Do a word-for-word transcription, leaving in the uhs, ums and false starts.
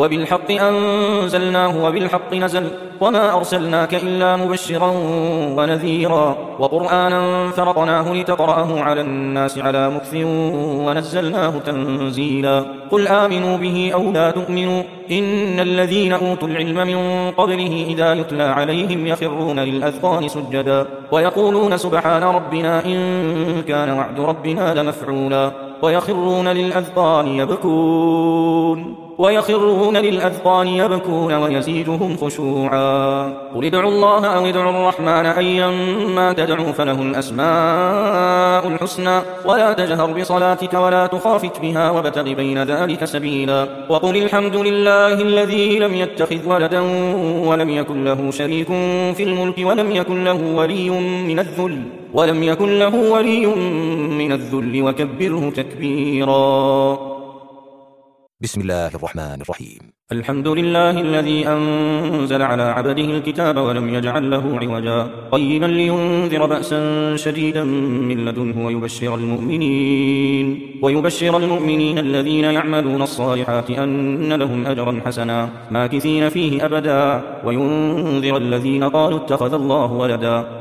وبالحق أنزلناه وبالحق نزل وما أرسلناك إلا مبشرا ونذيرا وقرآنا فرقناه لتقرأه على الناس على مكث ونزلناه تنزيلا قل آمنوا به أو لا تؤمنوا إن الذين أوتوا العلم من قبله إذا يتلى عليهم يخرون للأذقان سجدا ويقولون سبحان ربنا إن كان وعد ربنا لمفعولا ويخرون للأذقان يبكون ويخرون للأذقان يبكون ويزيدهم خشوعا قل ادعوا الله أو ادعوا الرحمن أيما تدعوا فله الأسماء الحسنى ولا تجهر بصلاتك ولا تخافت بها وابتغ بين ذلك سبيلا وقل الحمد لله الذي لم يتخذ ولدا ولم يكن له شريك في الملك ولم يكن له ولي من الذل ولم يكن له ولي من الذل وكبره تكبيرا. بسم الله الرحمن الرحيم. الحمد لله الذي أنزل على عبده الكتاب ولم يجعل له عوجا قيما لينذر بأسا شديدا من لدنه ويبشر المؤمنين ويبشر المؤمنين الذين يعملون الصالحات أن لهم أجرا حسنا ماكثين فيه أبدا وينذر الذين قالوا اتخذ الله ولدا